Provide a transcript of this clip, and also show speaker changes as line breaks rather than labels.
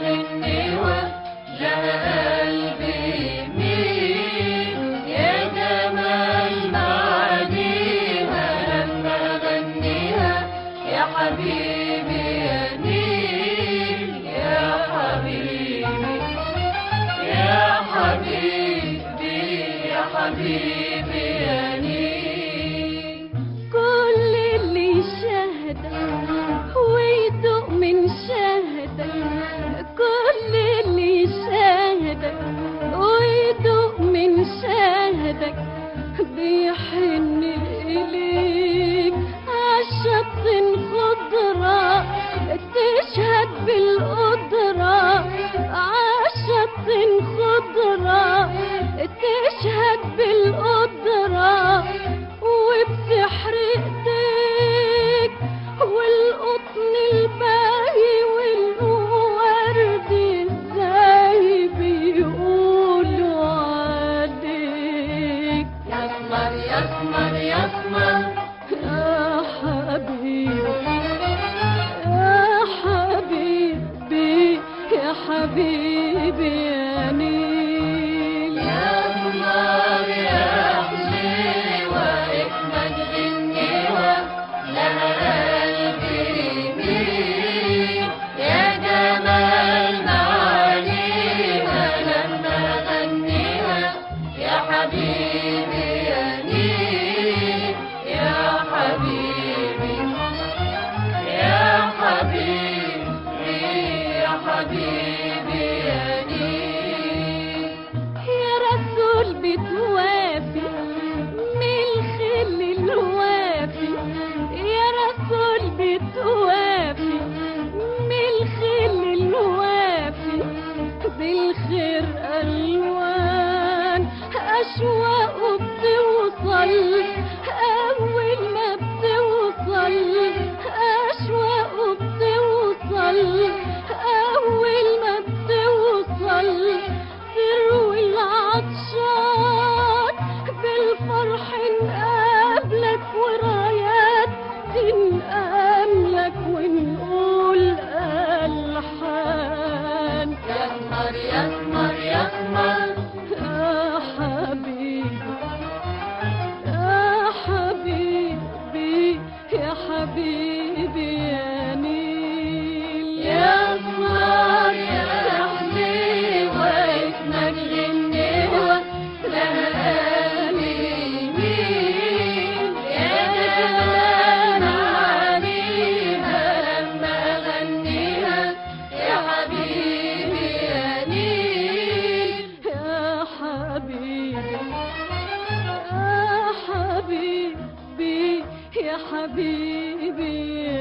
غنيوة جا قلبي مين يا جمال معانيها لما غنيها يا حبيبي يا نيل يا حبيبي يا حبيبي يا حبيبي يا نيل.
كل اللي شاهدك ويدوق من شاهدك، كل اللي شاهدك ويدوق من شاهدك بيحن إليك عالشط خضرة تشهد بالقدرة، عالشط خضرة تشهد بالقدرة وبسحر ايديك والقطن الباهي والورد ازاي بيقولوا عليك
يسمر يسمر يسمر
يا حبيبي يا حبيبي يا حبيبي يا نيل.
يا نار يا حلوة اجمد غنيوة لها قلبي مين يا جمال معانيها لما غنيها يا حبيبي يا نيل يا حبيبي يا حبيبي يا حبيبي يا نيل.
يا رسول بتوافي من الخل الوافي، يا رسول بتوافي من الخل الوافي بالخير ألوان أشواق بتوصل أول ما بتوصل، أشواق بتوصل أول ما بتوصل تروي العطشان بالفرح نقابلك ورايات تنقاملك ونقول ألحان
يسمر يسمر يسمر
يا حبيبي يا حبيبي يا حبيبي يا نيل.
يا نار يا حلوة اسمك غنيوة لها قلبي مين يا جمال معانيها لما غنيها يا حبيبي يا نيل
يا حبيبي يا حبيبي يا حبيبي